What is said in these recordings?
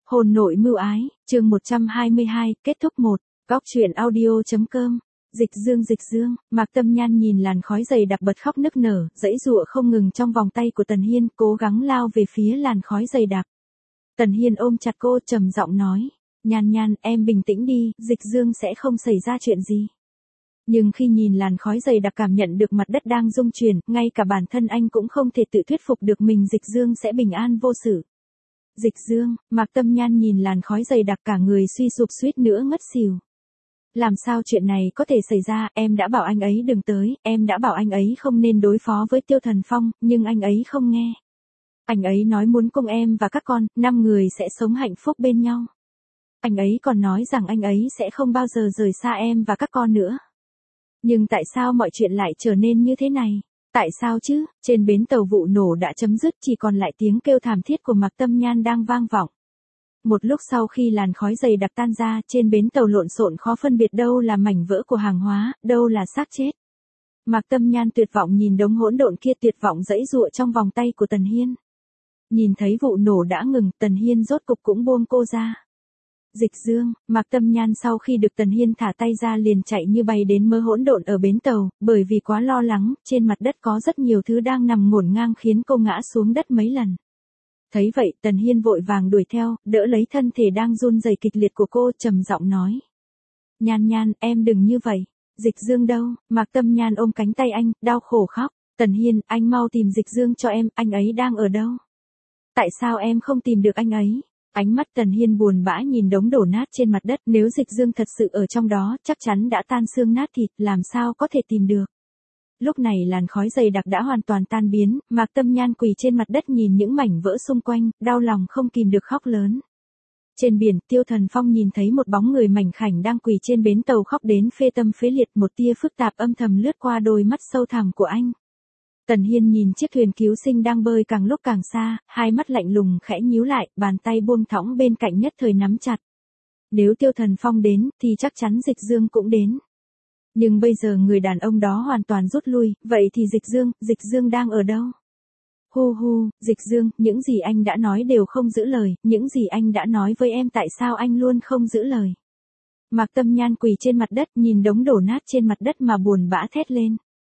Hôn nội mưu ái, chương 122, kết thúc 1, góc truyện audio.com. Dịch dương, Mạc Tâm Nhan nhìn làn khói dày đặc bật khóc nức nở, giãy giụa không ngừng trong vòng tay của Tần Hiên, cố gắng lao về phía làn khói dày đặc. Tần Hiên ôm chặt cô trầm giọng nói, Nhan Nhan, em bình tĩnh đi, Dịch Dương sẽ không xảy ra chuyện gì. Nhưng khi nhìn làn khói dày đặc cảm nhận được mặt đất đang rung chuyển, ngay cả bản thân anh cũng không thể tự thuyết phục được mình Dịch Dương sẽ bình an vô sự. Dịch Dương, Mạc Tâm Nhan nhìn làn khói dày đặc cả người suy sụp suýt nữa ngất xỉu. Làm sao chuyện này có thể xảy ra, em đã bảo anh ấy đừng tới, em đã bảo anh ấy không nên đối phó với Tiêu Thần Phong, nhưng anh ấy không nghe. Anh ấy nói muốn cùng em và các con, 5 người sẽ sống hạnh phúc bên nhau. Anh ấy còn nói rằng anh ấy sẽ không bao giờ rời xa em và các con nữa. Nhưng tại sao mọi chuyện lại trở nên như thế này? Tại sao chứ? Trên bến tàu vụ nổ đã chấm dứt, chỉ còn lại tiếng kêu thảm thiết của Mạc Tâm Nhan đang vang vọng. Một lúc sau khi làn khói dày đặc tan ra, trên bến tàu lộn xộn khó phân biệt đâu là mảnh vỡ của hàng hóa, đâu là xác chết. Mạc Tâm Nhan tuyệt vọng nhìn đống hỗn độn kia, tuyệt vọng giãy giụa trong vòng tay của Tần Hiên. Nhìn thấy vụ nổ đã ngừng, Tần Hiên rốt cục cũng buông cô ra. Dịch Dương, Mạc Tâm Nhan sau khi được Tần Hiên thả tay ra liền chạy như bay đến mớ hỗn độn ở bến tàu, bởi vì quá lo lắng, trên mặt đất có rất nhiều thứ đang nằm ngổn ngang khiến cô ngã xuống đất mấy lần. Thấy vậy, Tần Hiên vội vàng đuổi theo, đỡ lấy thân thể đang run rẩy kịch liệt của cô, trầm giọng nói. Nhan Nhan, em đừng như vậy. Dịch Dương đâu? Mạc Tâm Nhan ôm cánh tay anh, đau khổ khóc. Tần Hiên, anh mau tìm Dịch Dương cho em, anh ấy đang ở đâu? Tại sao em không tìm được anh ấy? Ánh mắt Tần Hiên buồn bã nhìn đống đổ nát trên mặt đất, nếu Dịch Dương thật sự ở trong đó, chắc chắn đã tan xương nát thịt, làm sao có thể tìm được. Lúc này làn khói dày đặc đã hoàn toàn tan biến, Mạc Tâm Nhan quỳ trên mặt đất nhìn những mảnh vỡ xung quanh, đau lòng không kìm được khóc lớn. Trên biển, Tiêu Thần Phong nhìn thấy một bóng người mảnh khảnh đang quỳ trên bến tàu khóc đến phê tâm phế liệt, một tia phức tạp âm thầm lướt qua đôi mắt sâu thẳm của anh. Tần Hiên nhìn chiếc thuyền cứu sinh đang bơi càng lúc càng xa, hai mắt lạnh lùng khẽ nhíu lại, bàn tay buông thõng bên cạnh nhất thời nắm chặt. Nếu Tiêu Thần Phong đến, thì chắc chắn Dịch Dương cũng đến. Nhưng bây giờ người đàn ông đó hoàn toàn rút lui, vậy thì Dịch Dương đang ở đâu? Hu hu, Dịch Dương, những gì anh đã nói đều không giữ lời, những gì anh đã nói với em tại sao anh luôn không giữ lời? Mạc Tâm Nhan quỳ trên mặt đất nhìn đống đổ nát trên mặt đất mà buồn bã thét lên.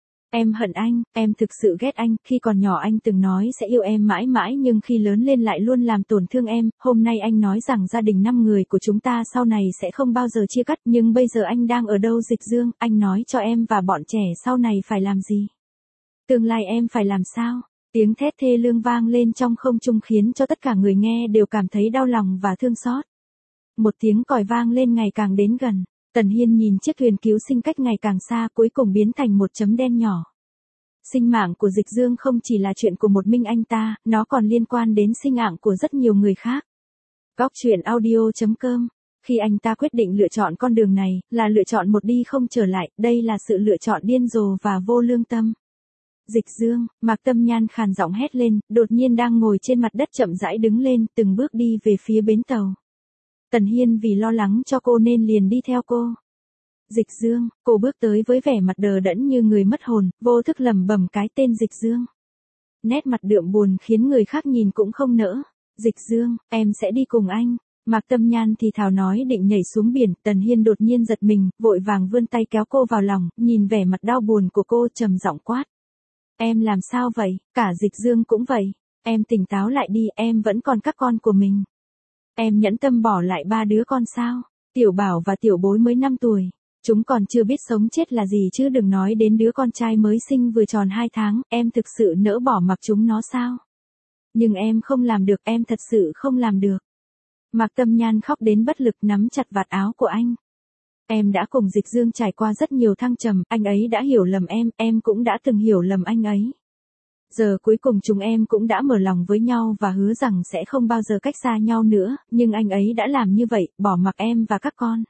Em hận anh, em thực sự ghét anh, khi còn nhỏ anh từng nói sẽ yêu em mãi mãi nhưng khi lớn lên lại luôn làm tổn thương em, hôm nay anh nói rằng gia đình 5 người của chúng ta sau này sẽ không bao giờ chia cắt, nhưng bây giờ anh đang ở đâu Dịch Dương, anh nói cho em và bọn trẻ sau này phải làm gì? Tương lai em phải làm sao? Tiếng thét thê lương vang lên trong không trung khiến cho tất cả người nghe đều cảm thấy đau lòng và thương xót. Một tiếng còi vang lên ngày càng đến gần. Tần Hiên nhìn chiếc thuyền cứu sinh cách ngày càng xa cuối cùng biến thành một chấm đen nhỏ. Sinh mạng của Dịch Dương không chỉ là chuyện của một mình anh ta, nó còn liên quan đến sinh mạng của rất nhiều người khác. Góc truyện audio.com. Khi anh ta quyết định lựa chọn con đường này, là lựa chọn một đi không trở lại, đây là sự lựa chọn điên rồ và vô lương tâm. Dịch Dương, Mạc Tâm Nhan khàn giọng hét lên, đột nhiên đang ngồi trên mặt đất chậm rãi đứng lên, từng bước đi về phía bến tàu. Tần Hiên vì lo lắng cho cô nên liền đi theo cô. Dịch Dương, cô bước tới với vẻ mặt đờ đẫn như người mất hồn, vô thức lẩm bẩm cái tên Dịch Dương. Nét mặt đượm buồn khiến người khác nhìn cũng không nỡ. Dịch Dương, em sẽ đi cùng anh. Mạc Tâm Nhan thì thào nói định nhảy xuống biển, Tần Hiên đột nhiên giật mình, vội vàng vươn tay kéo cô vào lòng, nhìn vẻ mặt đau buồn của cô trầm giọng quát. Em làm sao vậy? Cả Dịch Dương cũng vậy. Em tỉnh táo lại đi, em vẫn còn các con của mình. Em nhẫn tâm bỏ lại 3 đứa con sao? Tiểu Bảo và Tiểu Bối mới 5 tuổi. Chúng còn chưa biết sống chết là gì chứ đừng nói đến đứa con trai mới sinh vừa tròn 2 tháng, em thực sự nỡ bỏ mặc chúng nó sao? Nhưng em không làm được, em thật sự không làm được. Mạc Tâm Nhan khóc đến bất lực nắm chặt vạt áo của anh. Em đã cùng Dịch Dương trải qua rất nhiều thăng trầm, anh ấy đã hiểu lầm em cũng đã từng hiểu lầm anh ấy. Giờ cuối cùng chúng em cũng đã mở lòng với nhau và hứa rằng sẽ không bao giờ cách xa nhau nữa, nhưng anh ấy đã làm như vậy, bỏ mặc em và các con.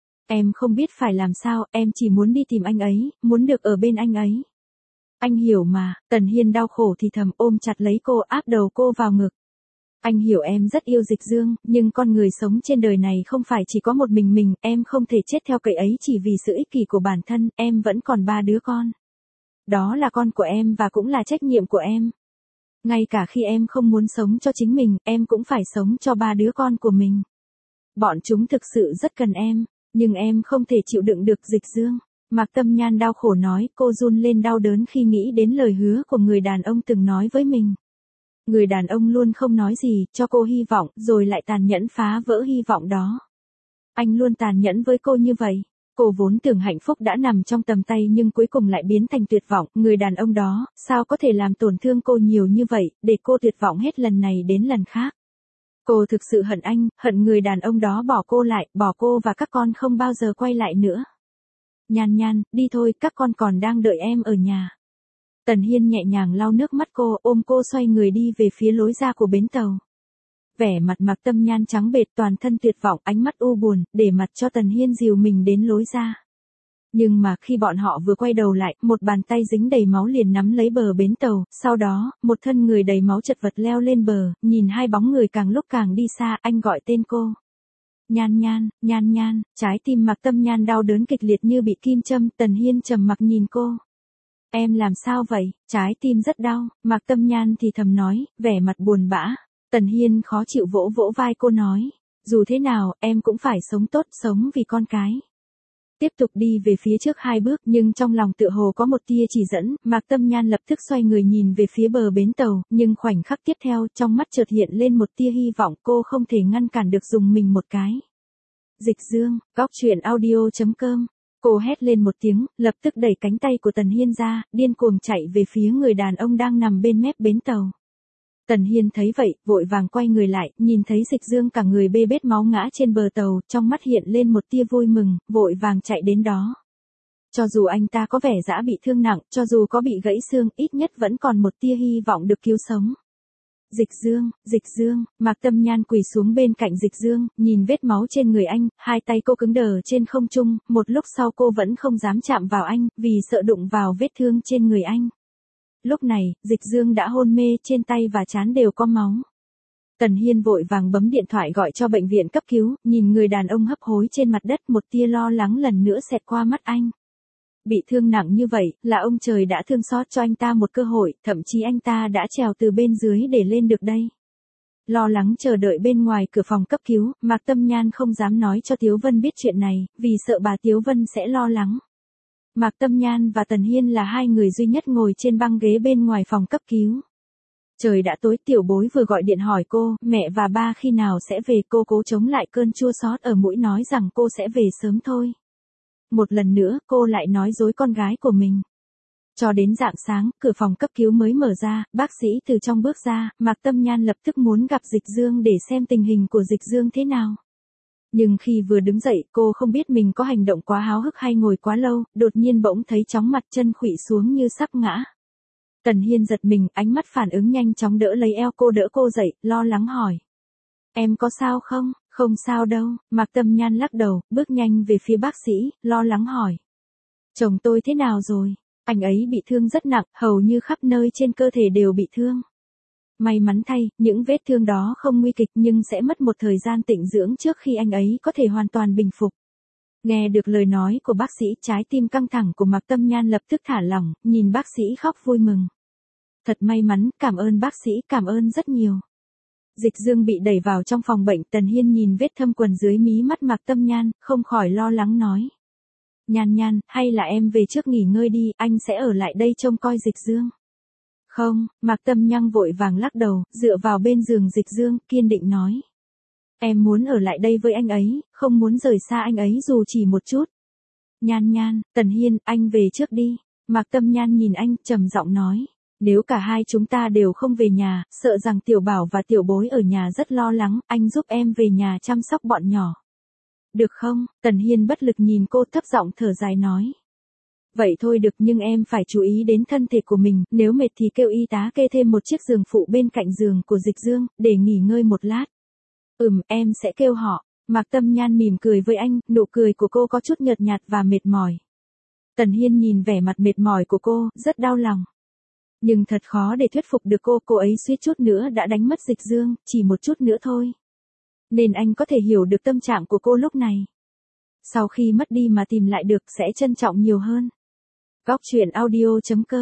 Em không biết phải làm sao, em chỉ muốn đi tìm anh ấy, muốn được ở bên anh ấy. Anh hiểu mà, Tần Hiên đau khổ thì thầm ôm chặt lấy cô áp đầu cô vào ngực. Anh hiểu em rất yêu Dịch Dương, nhưng con người sống trên đời này không phải chỉ có một mình, em không thể chết theo cậy ấy chỉ vì sự ích kỷ của bản thân, em vẫn còn 3 đứa con. Đó là con của em và cũng là trách nhiệm của em. Ngay cả khi em không muốn sống cho chính mình, em cũng phải sống cho 3 đứa con của mình. Bọn chúng thực sự rất cần em, nhưng em không thể chịu đựng được Dịch Dương. Mạc Tâm Nhan đau khổ nói, cô run lên đau đớn khi nghĩ đến lời hứa của người đàn ông từng nói với mình. Người đàn ông luôn không nói gì, cho cô hy vọng, rồi lại tàn nhẫn phá vỡ hy vọng đó. Anh luôn tàn nhẫn với cô như vậy. Cô vốn tưởng hạnh phúc đã nằm trong tầm tay nhưng cuối cùng lại biến thành tuyệt vọng. Người đàn ông đó, sao có thể làm tổn thương cô nhiều như vậy, để cô tuyệt vọng hết lần này đến lần khác. Cô thực sự hận anh, hận người đàn ông đó bỏ cô lại, bỏ cô và các con không bao giờ quay lại nữa. Nhan Nhan, đi thôi, các con còn đang đợi em ở nhà. Tần Hiên nhẹ nhàng lau nước mắt cô, ôm cô xoay người đi về phía lối ra của bến tàu. Vẻ mặt Mạc Tâm Nhan trắng bệch, toàn thân tuyệt vọng, ánh mắt u buồn, để mặt cho Tần Hiên dìu mình đến lối ra. Nhưng mà khi bọn họ vừa quay đầu lại, một bàn tay dính đầy máu liền nắm lấy bờ bến tàu, sau đó, một thân người đầy máu chật vật leo lên bờ, nhìn hai bóng người càng lúc càng đi xa, anh gọi tên cô. Nhan Nhan, Nhan Nhan, trái tim Mạc Tâm Nhan đau đớn kịch liệt như bị kim châm, Tần Hiên trầm mặc nhìn cô. Em làm sao vậy, trái tim rất đau, Mạc Tâm Nhan thì thầm nói, vẻ mặt buồn bã. Tần Hiên khó chịu vỗ vỗ vai cô nói, dù thế nào, em cũng phải sống tốt, sống vì con cái. Tiếp tục đi về phía trước 2 bước, nhưng trong lòng tựa hồ có một tia chỉ dẫn, Mạc Tâm Nhan lập tức xoay người nhìn về phía bờ bến tàu, nhưng khoảnh khắc tiếp theo, trong mắt chợt hiện lên một tia hy vọng, cô không thể ngăn cản được dùng mình một cái. Dịch Dương, Góc Truyện Audio.com. Cô hét lên một tiếng, lập tức đẩy cánh tay của Tần Hiên ra, điên cuồng chạy về phía người đàn ông đang nằm bên mép bến tàu. Tần Hiên thấy vậy, vội vàng quay người lại, nhìn thấy Dịch Dương cả người bê bết máu ngã trên bờ tàu, trong mắt hiện lên một tia vui mừng, vội vàng chạy đến đó. Cho dù anh ta có vẻ dã bị thương nặng, cho dù có bị gãy xương, ít nhất vẫn còn một tia hy vọng được cứu sống. Dịch Dương, Mạc Tâm Nhan quỳ xuống bên cạnh Dịch Dương, nhìn vết máu trên người anh, hai tay cô cứng đờ trên không trung, một lúc sau cô vẫn không dám chạm vào anh, vì sợ đụng vào vết thương trên người anh. Lúc này, Dịch Dương đã hôn mê, trên tay và trán đều có máu. Tần Hiên vội vàng bấm điện thoại gọi cho bệnh viện cấp cứu, nhìn người đàn ông hấp hối trên mặt đất, một tia lo lắng lần nữa xẹt qua mắt anh. Bị thương nặng như vậy, là ông trời đã thương xót cho anh ta một cơ hội, thậm chí anh ta đã trèo từ bên dưới để lên được đây. Lo lắng chờ đợi bên ngoài cửa phòng cấp cứu, Mạc Tâm Nhan không dám nói cho Tiếu Vân biết chuyện này, vì sợ bà Tiếu Vân sẽ lo lắng. Mạc Tâm Nhan và Tần Hiên là hai người duy nhất ngồi trên băng ghế bên ngoài phòng cấp cứu. Trời đã tối, Tiểu Bối vừa gọi điện hỏi cô, mẹ và ba khi nào sẽ về, cô cố chống lại cơn chua xót ở mũi nói rằng cô sẽ về sớm thôi. Một lần nữa, cô lại nói dối con gái của mình. Cho đến rạng sáng, cửa phòng cấp cứu mới mở ra, bác sĩ từ trong bước ra, Mạc Tâm Nhan lập tức muốn gặp Dịch Dương để xem tình hình của Dịch Dương thế nào. Nhưng khi vừa đứng dậy, cô không biết mình có hành động quá háo hức hay ngồi quá lâu, đột nhiên bỗng thấy chóng mặt, chân khuỵu xuống như sắp ngã. Tần Hiên giật mình, ánh mắt phản ứng nhanh chóng đỡ lấy eo cô, đỡ cô dậy, lo lắng hỏi. Em có sao không? Không sao đâu, Mạc Tâm Nhan lắc đầu, bước nhanh về phía bác sĩ, lo lắng hỏi. Chồng tôi thế nào rồi? Anh ấy bị thương rất nặng, hầu như khắp nơi trên cơ thể đều bị thương. May mắn thay, những vết thương đó không nguy kịch nhưng sẽ mất một thời gian tĩnh dưỡng trước khi anh ấy có thể hoàn toàn bình phục. Nghe được lời nói của bác sĩ, trái tim căng thẳng của Mạc Tâm Nhan lập tức thả lỏng, nhìn bác sĩ khóc vui mừng. Thật may mắn, cảm ơn bác sĩ, cảm ơn rất nhiều. Dịch Dương bị đẩy vào trong phòng bệnh, Tần Hiên nhìn vết thâm quần dưới mí mắt Mạc Tâm Nhan, không khỏi lo lắng nói. Nhan Nhan, hay là em về trước nghỉ ngơi đi, anh sẽ ở lại đây trông coi Dịch Dương. Không, Mạc Tâm Nhan vội vàng lắc đầu, dựa vào bên giường Dịch Dương, kiên định nói. Em muốn ở lại đây với anh ấy, không muốn rời xa anh ấy dù chỉ một chút. Nhan Nhan, Tần Hiên, anh về trước đi. Mạc Tâm Nhan nhìn anh, trầm giọng nói. Nếu cả hai chúng ta đều không về nhà, sợ rằng Tiểu Bảo và Tiểu Bối ở nhà rất lo lắng, anh giúp em về nhà chăm sóc bọn nhỏ. Được không? Tần Hiên bất lực nhìn cô, thấp giọng thở dài nói. Vậy thôi được, nhưng em phải chú ý đến thân thể của mình, nếu mệt thì kêu y tá kê thêm một chiếc giường phụ bên cạnh giường của Dịch Dương, để nghỉ ngơi một lát. Em sẽ kêu họ. Mạc Tâm Nhan mỉm cười với anh, nụ cười của cô có chút nhợt nhạt và mệt mỏi. Tần Hiên nhìn vẻ mặt mệt mỏi của cô, rất đau lòng. Nhưng thật khó để thuyết phục được cô ấy suýt chút nữa đã đánh mất Dịch Dương, chỉ một chút nữa thôi. Nên anh có thể hiểu được tâm trạng của cô lúc này. Sau khi mất đi mà tìm lại được sẽ trân trọng nhiều hơn. Góc Truyện Audio.com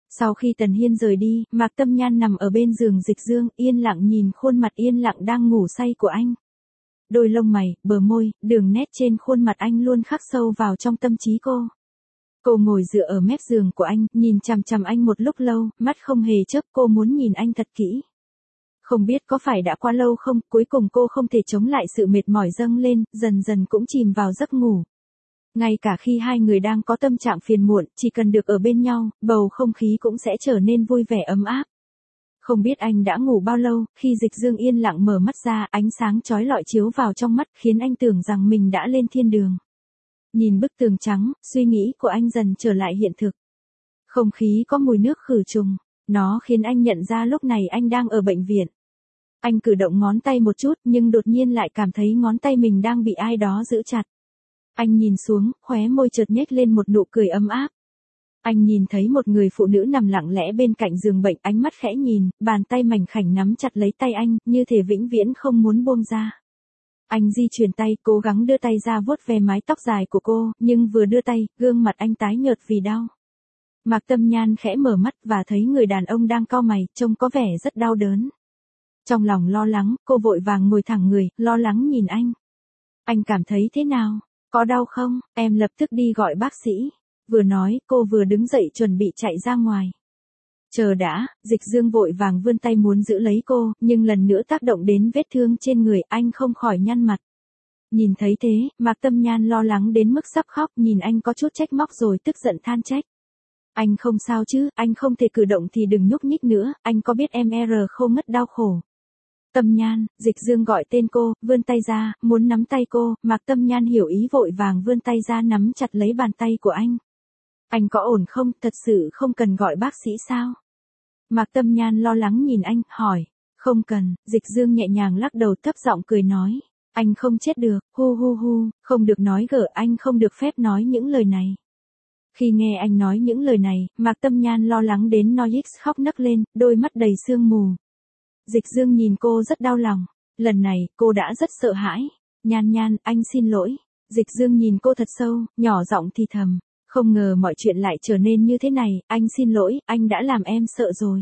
Sau khi Tần Hiên rời đi, Mạc Tâm Nhan nằm ở bên giường Dịch Dương, yên lặng nhìn khuôn mặt yên lặng đang ngủ say của anh. Đôi lông mày, bờ môi, đường nét trên khuôn mặt anh luôn khắc sâu vào trong tâm trí cô. Cô ngồi dựa ở mép giường của anh, nhìn chằm chằm anh một lúc lâu, mắt không hề chớp, cô muốn nhìn anh thật kỹ. Không biết có phải đã quá lâu không, cuối cùng cô không thể chống lại sự mệt mỏi dâng lên, dần dần cũng chìm vào giấc ngủ. Ngay cả khi hai người đang có tâm trạng phiền muộn, chỉ cần được ở bên nhau, bầu không khí cũng sẽ trở nên vui vẻ ấm áp. Không biết anh đã ngủ bao lâu, khi Dịch Dương yên lặng mở mắt ra, ánh sáng chói lọi chiếu vào trong mắt, khiến anh tưởng rằng mình đã lên thiên đường. Nhìn bức tường trắng, suy nghĩ của anh dần trở lại hiện thực. Không khí có mùi nước khử trùng, nó khiến anh nhận ra lúc này anh đang ở bệnh viện. Anh cử động ngón tay một chút, nhưng đột nhiên lại cảm thấy ngón tay mình đang bị ai đó giữ chặt. Anh nhìn xuống, khóe môi chợt nhếch lên một nụ cười ấm áp. Anh nhìn thấy một người phụ nữ nằm lặng lẽ bên cạnh giường bệnh, ánh mắt khẽ nhìn, bàn tay mảnh khảnh nắm chặt lấy tay anh, như thể vĩnh viễn không muốn buông ra. Anh di chuyển tay, cố gắng đưa tay ra vuốt ve mái tóc dài của cô, nhưng vừa đưa tay, gương mặt anh tái nhợt vì đau. Mạc Tâm Nhan khẽ mở mắt và thấy người đàn ông đang cau mày, trông có vẻ rất đau đớn. Trong lòng lo lắng, cô vội vàng ngồi thẳng người, lo lắng nhìn anh. Anh cảm thấy thế nào? Có đau không? Em lập tức đi gọi bác sĩ. Vừa nói, cô vừa đứng dậy chuẩn bị chạy ra ngoài. Chờ đã, Dịch Dương vội vàng vươn tay muốn giữ lấy cô, nhưng lần nữa tác động đến vết thương trên người, anh không khỏi nhăn mặt. Nhìn thấy thế, Mạc Tâm Nhan lo lắng đến mức sắp khóc, nhìn anh có chút trách móc rồi tức giận than trách. Anh không sao chứ, anh không thể cử động thì đừng nhúc nhích nữa, anh có biết em không ngất đau khổ. Tâm Nhan, Dịch Dương gọi tên cô, vươn tay ra, muốn nắm tay cô, Mạc Tâm Nhan hiểu ý vội vàng vươn tay ra nắm chặt lấy bàn tay của anh. Anh có ổn không, thật sự không cần gọi bác sĩ sao? Mạc Tâm Nhan lo lắng nhìn anh, hỏi. Không cần, Dịch Dương nhẹ nhàng lắc đầu thấp giọng cười nói. Anh không chết được, hu hu hu, không được nói gở, anh không được phép nói những lời này. Khi nghe anh nói những lời này, Mạc Tâm Nhan lo lắng đến Noix khóc nấc lên, đôi mắt đầy sương mù. Dịch Dương nhìn cô rất đau lòng. Lần này, cô đã rất sợ hãi. Nhan Nhan, anh xin lỗi. Dịch Dương nhìn cô thật sâu, nhỏ giọng thì thầm. Không ngờ mọi chuyện lại trở nên như thế này, anh xin lỗi, anh đã làm em sợ rồi.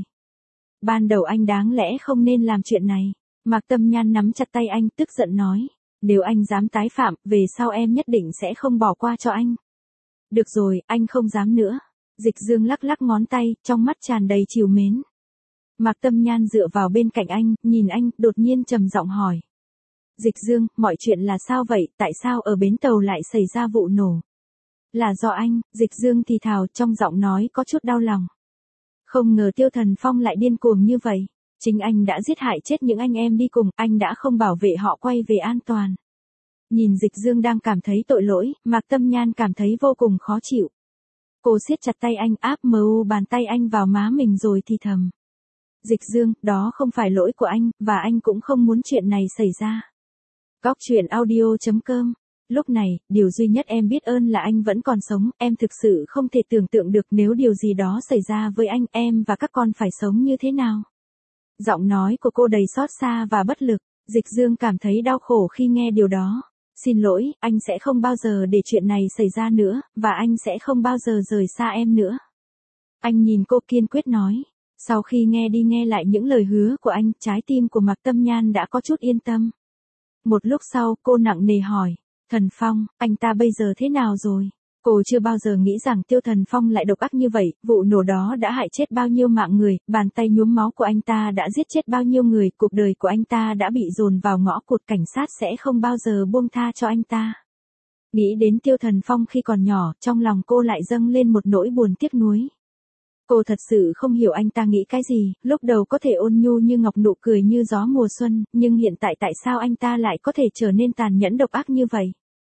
Ban đầu anh đáng lẽ không nên làm chuyện này. Mạc Tâm Nhan nắm chặt tay anh, tức giận nói. Nếu anh dám tái phạm, về sau em nhất định sẽ không bỏ qua cho anh. Được rồi, anh không dám nữa. Dịch Dương lắc lắc ngón tay, trong mắt tràn đầy trìu mến. Mạc Tâm Nhan dựa vào bên cạnh anh, nhìn anh, đột nhiên trầm giọng hỏi. Dịch Dương, mọi chuyện là sao vậy, tại sao ở bến tàu lại xảy ra vụ nổ? Là do anh, Dịch Dương thì thào, trong giọng nói có chút đau lòng. Không ngờ Tiêu Thần Phong lại điên cuồng như vậy. Chính anh đã giết hại chết những anh em đi cùng, anh đã không bảo vệ họ quay về an toàn. Nhìn Dịch Dương đang cảm thấy tội lỗi, Mạc Tâm Nhan cảm thấy vô cùng khó chịu. Cô siết chặt tay anh, áp bàn tay anh vào má mình rồi thì thầm. Dịch Dương, đó không phải lỗi của anh, và anh cũng không muốn chuyện này xảy ra. Góc truyện audio.com. Lúc này, điều duy nhất em biết ơn là anh vẫn còn sống, em thực sự không thể tưởng tượng được nếu điều gì đó xảy ra với anh, em và các con phải sống như thế nào. Giọng nói của cô đầy xót xa và bất lực, Dịch Dương cảm thấy đau khổ khi nghe điều đó. Xin lỗi, anh sẽ không bao giờ để chuyện này xảy ra nữa, và anh sẽ không bao giờ rời xa em nữa. Anh nhìn cô kiên quyết nói. Sau khi nghe đi nghe lại những lời hứa của anh, trái tim của Mạc Tâm Nhan đã có chút yên tâm. Một lúc sau, cô nặng nề hỏi. Thần Phong, anh ta bây giờ thế nào rồi? Cô chưa bao giờ nghĩ rằng Tiêu Thần Phong lại độc ác như vậy, vụ nổ đó đã hại chết bao nhiêu mạng người, bàn tay nhuốm máu của anh ta đã giết chết bao nhiêu người, cuộc đời của anh ta đã bị dồn vào ngõ cụt, cảnh sát sẽ không bao giờ buông tha cho anh ta. Nghĩ đến Tiêu Thần Phong khi còn nhỏ, trong lòng cô lại dâng lên một nỗi buồn tiếc nuối. Cô thật sự không hiểu anh ta nghĩ cái gì, lúc đầu có thể ôn nhu như ngọc, nụ cười như gió mùa xuân, nhưng hiện tại tại sao anh ta lại có thể trở nên tàn nhẫn độc ác như vậy?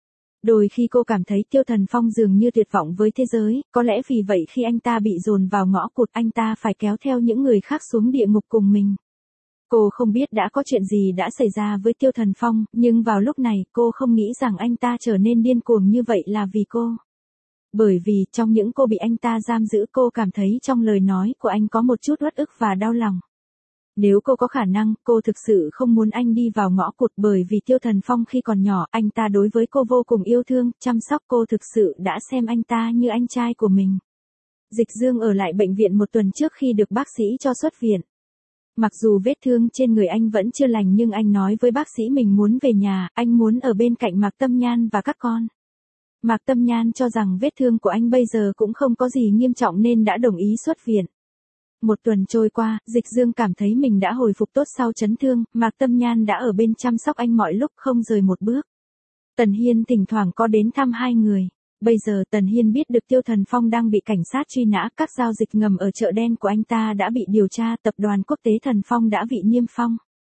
Đôi khi cô cảm thấy Tiêu Thần Phong dường như tuyệt vọng với thế giới, có lẽ vì vậy khi anh ta bị dồn vào ngõ cụt, anh ta phải kéo theo những người khác xuống địa ngục cùng mình. Cô không biết đã có chuyện gì đã xảy ra với Tiêu Thần Phong, nhưng vào lúc này cô không nghĩ rằng anh ta trở nên điên cuồng như vậy là vì cô. Bởi vì trong những cô bị anh ta giam giữ, cô cảm thấy trong lời nói của anh có một chút uất ức và đau lòng. Nếu cô có khả năng, cô thực sự không muốn anh đi vào ngõ cụt, bởi vì Tiêu Thần Phong khi còn nhỏ, anh ta đối với cô vô cùng yêu thương, chăm sóc cô, thực sự đã xem anh ta như anh trai của mình. Dịch Dương ở lại bệnh viện một tuần trước khi được bác sĩ cho xuất viện. Mặc dù vết thương trên người anh vẫn chưa lành nhưng anh nói với bác sĩ mình muốn về nhà, anh muốn ở bên cạnh Mạc Tâm Nhan và các con. Mạc Tâm Nhan cho rằng vết thương của anh bây giờ cũng không có gì nghiêm trọng nên đã đồng ý xuất viện. Một tuần trôi qua, Dịch Dương cảm thấy mình đã hồi phục tốt sau chấn thương, Mạc Tâm Nhan đã ở bên chăm sóc anh mọi lúc không rời một bước. Tần Hiên thỉnh thoảng có đến thăm hai người. Bây giờ Tần Hiên biết được Tiêu Thần Phong đang bị cảnh sát truy nã, các giao dịch ngầm ở chợ đen của anh ta đã bị điều tra, tập đoàn quốc tế Thần Phong đã bị niêm phong.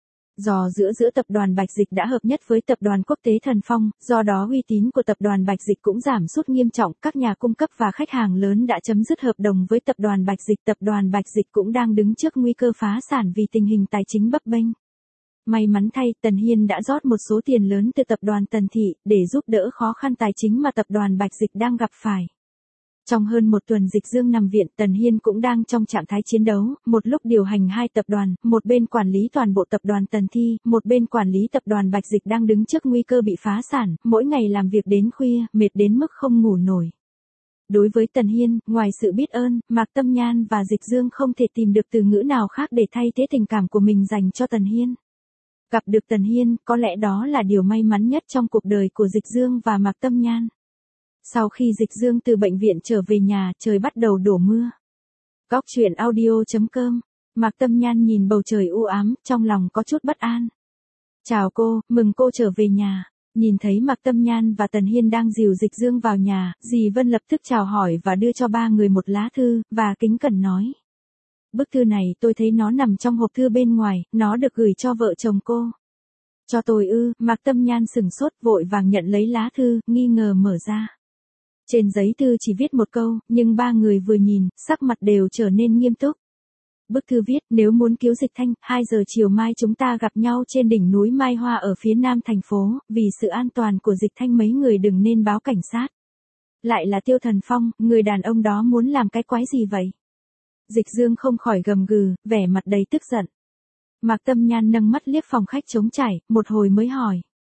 Giữa tập đoàn Bạch Dịch đã hợp nhất với tập đoàn quốc tế Thần Phong, do đó uy tín của tập đoàn Bạch Dịch cũng giảm sút nghiêm trọng, các nhà cung cấp và khách hàng lớn đã chấm dứt hợp đồng với tập đoàn Bạch Dịch, tập đoàn Bạch Dịch cũng đang đứng trước nguy cơ phá sản vì tình hình tài chính bấp bênh. May mắn thay, Tần Hiên đã rót một số tiền lớn từ tập đoàn Tần Thị, để giúp đỡ khó khăn tài chính mà tập đoàn Bạch Dịch đang gặp phải. Trong hơn một tuần Dịch Dương nằm viện, Tần Hiên cũng đang trong trạng thái chiến đấu, một lúc điều hành hai tập đoàn, một bên quản lý toàn bộ tập đoàn Tần Thi, một bên quản lý tập đoàn Bạch Dịch đang đứng trước nguy cơ bị phá sản, mỗi ngày làm việc đến khuya, mệt đến mức không ngủ nổi. Đối với Tần Hiên, ngoài sự biết ơn, Mạc Tâm Nhan và Dịch Dương không thể tìm được từ ngữ nào khác để thay thế tình cảm của mình dành cho Tần Hiên. Gặp được Tần Hiên, có lẽ đó là điều may mắn nhất trong cuộc đời của Dịch Dương và Mạc Tâm Nhan. Sau khi Dịch Dương từ bệnh viện trở về nhà, trời bắt đầu đổ mưa. Góc truyện audio.com, Mạc Tâm Nhan nhìn bầu trời u ám, trong lòng có chút bất an. Chào cô, mừng cô trở về nhà. Nhìn thấy Mạc Tâm Nhan và Tần Hiên đang dìu Dịch Dương vào nhà, dì Vân lập tức chào hỏi và đưa cho ba người một lá thư, và kính cẩn nói. Bức thư này tôi thấy nó nằm trong hộp thư bên ngoài, nó được gửi cho vợ chồng cô. Cho tôi ư? Mạc Tâm Nhan sửng sốt, vội vàng nhận lấy lá thư, nghi ngờ mở ra. Trên giấy thư chỉ viết một câu, nhưng ba người vừa nhìn, sắc mặt đều trở nên nghiêm túc. Bức thư viết, nếu muốn cứu Dịch Thanh, 2 giờ chiều mai chúng ta gặp nhau trên đỉnh núi Mai Hoa ở phía nam thành phố, vì sự an toàn của Dịch Thanh mấy người đừng nên báo cảnh sát. Lại là Tiêu Thần Phong, người đàn ông đó muốn làm cái quái gì vậy? Dịch Dương không khỏi gầm gừ, vẻ mặt đầy tức giận. Mạc Tâm Nhan nâng mắt liếc phòng khách trống trải, một hồi mới hỏi.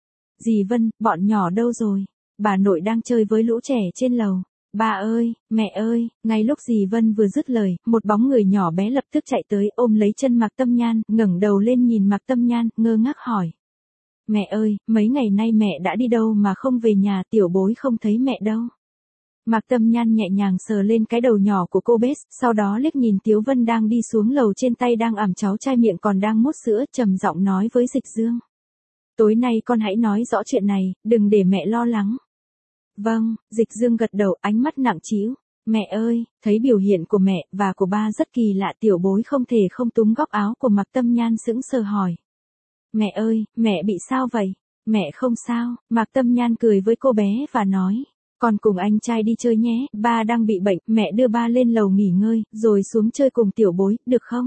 Dì Vân, bọn nhỏ đâu rồi? Bà nội đang chơi với lũ trẻ trên lầu. Bà ơi, mẹ ơi, ngay lúc dì Vân vừa dứt lời, một bóng người nhỏ bé lập tức chạy tới ôm lấy chân Mạc Tâm Nhan, ngẩng đầu lên nhìn Mạc Tâm Nhan, ngơ ngác hỏi. Mẹ ơi, mấy ngày nay mẹ đã đi đâu mà không về nhà, tiểu bối không thấy mẹ đâu. Mạc Tâm Nhan nhẹ nhàng sờ lên cái đầu nhỏ của cô bé, sau đó liếc nhìn Tiếu Vân đang đi xuống lầu trên tay đang ẵm cháu trai miệng còn đang mút sữa, trầm giọng nói với Dịch Dương. Tối nay con hãy nói rõ chuyện này, đừng để mẹ lo lắng. Vâng, Dịch Dương gật đầu, ánh mắt nặng trĩu. Mẹ ơi, thấy biểu hiện của mẹ và của ba rất kỳ lạ, tiểu bối không thể không túm góc áo của Mạc Tâm Nhan sững sờ hỏi. Mẹ ơi, mẹ bị sao vậy? Mẹ không sao, Mạc Tâm Nhan cười với cô bé và nói. Con cùng anh trai đi chơi nhé, ba đang bị bệnh, mẹ đưa ba lên lầu nghỉ ngơi, rồi xuống chơi cùng tiểu bối, được không?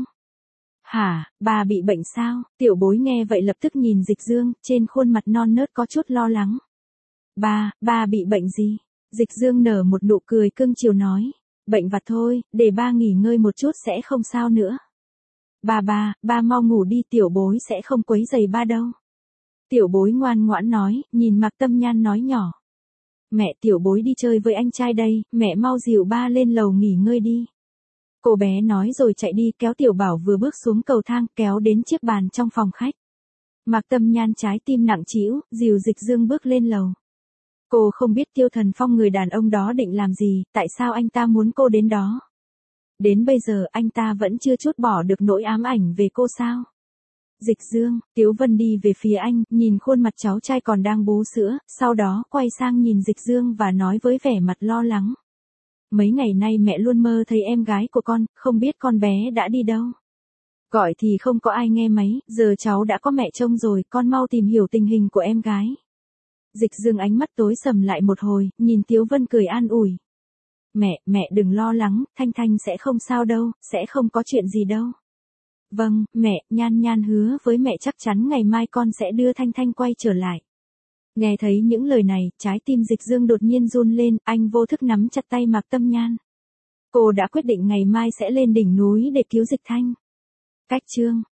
Hả, ba bị bệnh sao? Tiểu bối nghe vậy lập tức nhìn Dịch Dương, trên khuôn mặt non nớt có chút lo lắng. Ba bị bệnh gì? Dịch Dương nở một nụ cười cưng chiều nói. Bệnh vặt thôi, để ba nghỉ ngơi một chút sẽ không sao nữa. Ba mau ngủ đi, tiểu bối sẽ không quấy rầy ba đâu. Tiểu bối ngoan ngoãn nói, nhìn Mạc Tâm Nhan nói nhỏ. Mẹ, tiểu bối đi chơi với anh trai đây, mẹ mau dìu ba lên lầu nghỉ ngơi đi. Cô bé nói rồi chạy đi, kéo Tiểu Bảo vừa bước xuống cầu thang, kéo đến chiếc bàn trong phòng khách. Mạc Tâm Nhan trái tim nặng trĩu, dìu Dịch Dương bước lên lầu. Cô không biết Tiêu Thần Phong người đàn ông đó định làm gì, tại sao anh ta muốn cô đến đó. Đến bây giờ anh ta vẫn chưa trút bỏ được nỗi ám ảnh về cô sao. Dịch Dương, Tiếu Vân đi về phía anh, nhìn khuôn mặt cháu trai còn đang bú sữa, sau đó quay sang nhìn Dịch Dương và nói với vẻ mặt lo lắng. Mấy ngày nay mẹ luôn mơ thấy em gái của con, không biết con bé đã đi đâu. Gọi thì không có ai nghe máy, giờ cháu đã có mẹ trông rồi, con mau tìm hiểu tình hình của em gái. Dịch Dương ánh mắt tối sầm lại một hồi, nhìn Tiếu Vân cười an ủi. Mẹ đừng lo lắng, Thanh Thanh sẽ không sao đâu, sẽ không có chuyện gì đâu. Vâng, mẹ, Nhan hứa với mẹ chắc chắn ngày mai con sẽ đưa Thanh Thanh quay trở lại. Nghe thấy những lời này, trái tim Dịch Dương đột nhiên run lên, anh vô thức nắm chặt tay Mạc Tâm Nhan. Cô đã quyết định ngày mai sẽ lên đỉnh núi để cứu Dịch Thanh. Cách chương